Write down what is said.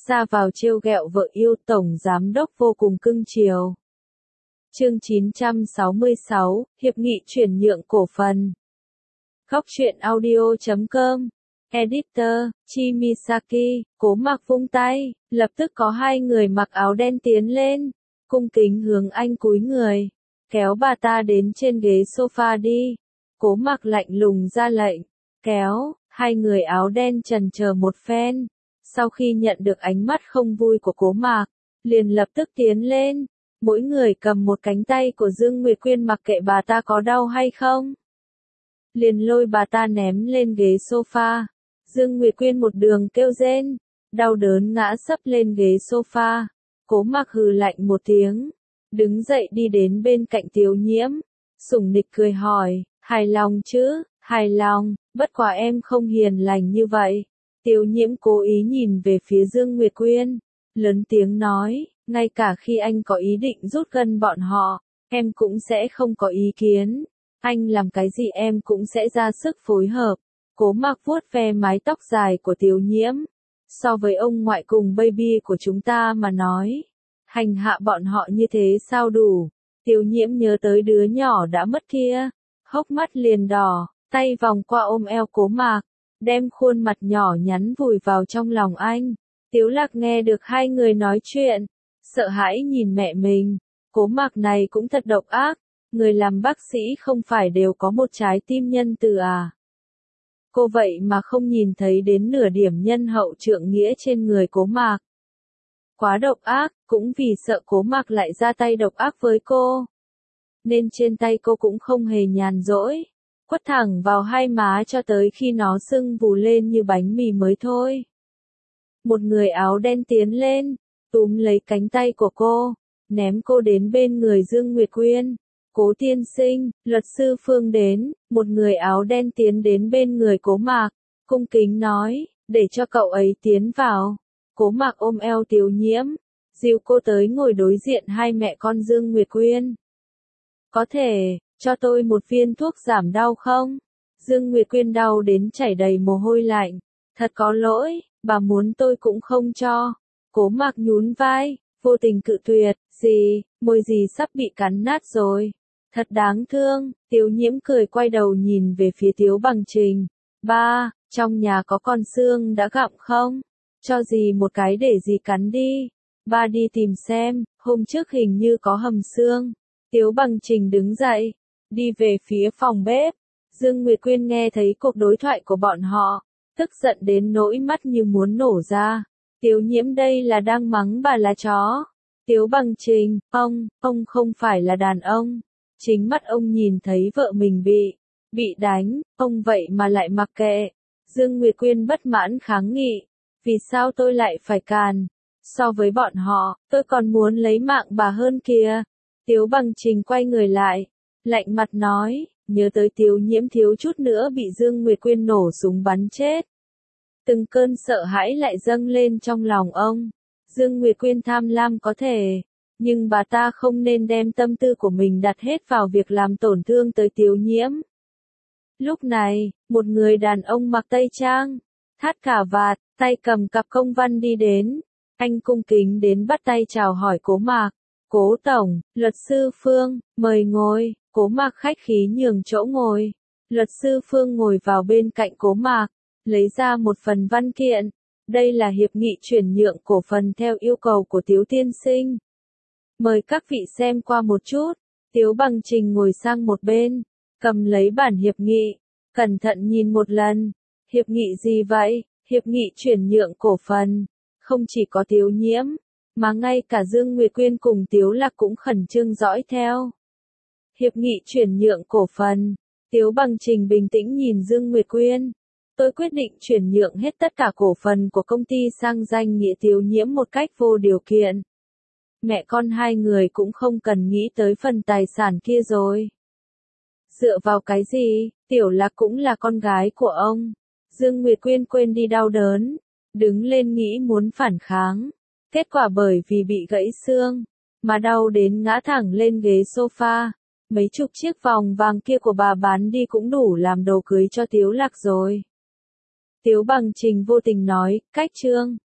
ra vào trêu ghẹo vợ yêu, tổng giám đốc vô cùng cưng chiều. Chương 966, Hiệp nghị chuyển nhượng cổ phần. Góc truyện audio.com. Editor, Chimisaki, Cố Mặc vung tay, lập tức có hai người mặc áo đen tiến lên, cung kính hướng anh cúi người, kéo bà ta đến trên ghế sofa đi. Cố Mặc lạnh lùng ra lệnh, kéo, hai người áo đen chần chờ một phen, sau khi nhận được ánh mắt không vui của Cố Mặc, liền lập tức tiến lên, mỗi người cầm một cánh tay của Dương Nguyệt Quyên mặc kệ bà ta có đau hay không. Liền lôi bà ta ném lên ghế sofa. Dương Nguyệt Quyên một đường kêu rên, đau đớn ngã sấp lên ghế sofa. Cố Mặc hừ lạnh một tiếng, đứng dậy đi đến bên cạnh Tiếu Nhiễm, sủng nịch cười hỏi, hài lòng chứ? Hài lòng, bất quá em không hiền lành như vậy. Tiếu Nhiễm cố ý nhìn về phía Dương Nguyệt Quyên, lớn tiếng nói, ngay cả khi anh có ý định rút gân bọn họ, em cũng sẽ không có ý kiến. Anh làm cái gì em cũng sẽ ra sức phối hợp. Cố Mặc vuốt ve mái tóc dài của Tiếu Nhiễm. So với ông ngoại cùng baby của chúng ta mà nói, hành hạ bọn họ như thế sao đủ. Tiếu Nhiễm nhớ tới đứa nhỏ đã mất kia, hốc mắt liền đỏ, tay vòng qua ôm eo Cố Mặc, đem khuôn mặt nhỏ nhắn vùi vào trong lòng anh. Tiếu Lạc nghe được hai người nói chuyện, sợ hãi nhìn mẹ mình. Cố Mặc này cũng thật độc ác, người làm bác sĩ không phải đều có một trái tim nhân từ à? Cô vậy mà không nhìn thấy đến nửa điểm nhân hậu trượng nghĩa trên người Cố Mặc. Quá độc ác, cũng vì sợ Cố Mặc lại ra tay độc ác với cô, nên trên tay cô cũng không hề nhàn rỗi, quất thẳng vào hai má cho tới khi nó sưng vù lên như bánh mì mới thôi. Một người áo đen tiến lên, túm lấy cánh tay của cô, ném cô đến bên người Dương Nguyệt Quyên. Cố tiên sinh, luật sư Phương đến. Một người áo đen tiến đến bên người Cố Mặc, cung kính nói, để cho cậu ấy tiến vào. Cố Mặc ôm eo Tiếu Nhiễm, dìu cô tới ngồi đối diện hai mẹ con Dương Nguyệt Quyên. Có thể, cho tôi một viên thuốc giảm đau không? Dương Nguyệt Quyên đau đến chảy đầy mồ hôi lạnh. Thật có lỗi, bà muốn tôi cũng không cho. Cố Mặc nhún vai, vô tình cự tuyệt, gì, môi gì sắp bị cắn nát rồi. Thật đáng thương. Tiếu Nhiễm cười quay đầu nhìn về phía Tiếu Bằng Trình. Ba, trong nhà có con xương đã gặm không? Cho dì một cái để dì cắn đi. Ba đi tìm xem, hôm trước hình như có hầm xương. Tiếu Bằng Trình đứng dậy, đi về phía phòng bếp. Dương Nguyệt Quyên nghe thấy cuộc đối thoại của bọn họ, tức giận đến nỗi mắt như muốn nổ ra. Tiếu Nhiễm đây là đang mắng bà là chó. Tiếu Bằng Trình, ông không phải là đàn ông. Chính mắt ông nhìn thấy vợ mình bị đánh, ông vậy mà lại mặc kệ. Dương Nguyệt Quyên bất mãn kháng nghị, vì sao tôi lại phải càn? So với bọn họ, tôi còn muốn lấy mạng bà hơn kìa. Tiếu Bằng Trình quay người lại, lạnh mặt nói, nhớ tới Tiếu Nhiễm thiếu chút nữa bị Dương Nguyệt Quyên nổ súng bắn chết. Từng cơn sợ hãi lại dâng lên trong lòng ông. Dương Nguyệt Quyên tham lam có thể, nhưng bà ta không nên đem tâm tư của mình đặt hết vào việc làm tổn thương tới Tiếu Nhiễm. Lúc này, một người đàn ông mặc tây trang, thắt cà vạt, tay cầm cặp công văn đi đến. Anh cung kính đến bắt tay chào hỏi Cố Mặc. Cố tổng, luật sư Phương, mời ngồi. Cố Mặc khách khí nhường chỗ ngồi. Luật sư Phương ngồi vào bên cạnh Cố Mặc, lấy ra một phần văn kiện. Đây là hiệp nghị chuyển nhượng cổ phần theo yêu cầu của Tiếu tiên sinh. Mời các vị xem qua một chút. Tiếu Bằng Trình ngồi sang một bên, cầm lấy bản hiệp nghị, cẩn thận nhìn một lần. Hiệp nghị gì vậy? Hiệp nghị chuyển nhượng cổ phần. Không chỉ có Tiếu Nhiễm, mà ngay cả Dương Nguyệt Quyên cùng Tiếu Lạc cũng khẩn trương dõi theo. Hiệp nghị chuyển nhượng cổ phần. Tiếu Bằng Trình bình tĩnh nhìn Dương Nguyệt Quyên. Tôi quyết định chuyển nhượng hết tất cả cổ phần của công ty sang danh nghĩa Tiếu Nhiễm một cách vô điều kiện. Mẹ con hai người cũng không cần nghĩ tới phần tài sản kia rồi. Dựa vào cái gì? Tiểu Lạc cũng là con gái của ông. Dương Nguyệt Quyên quên đi đau đớn, đứng lên nghĩ muốn phản kháng. Kết quả bởi vì bị gãy xương, mà đau đến ngã thẳng lên ghế sofa. Mấy chục chiếc vòng vàng kia của bà bán đi cũng đủ làm đồ cưới cho Tiếu Lạc rồi. Tiếu Bằng Trình vô tình nói, cách trương.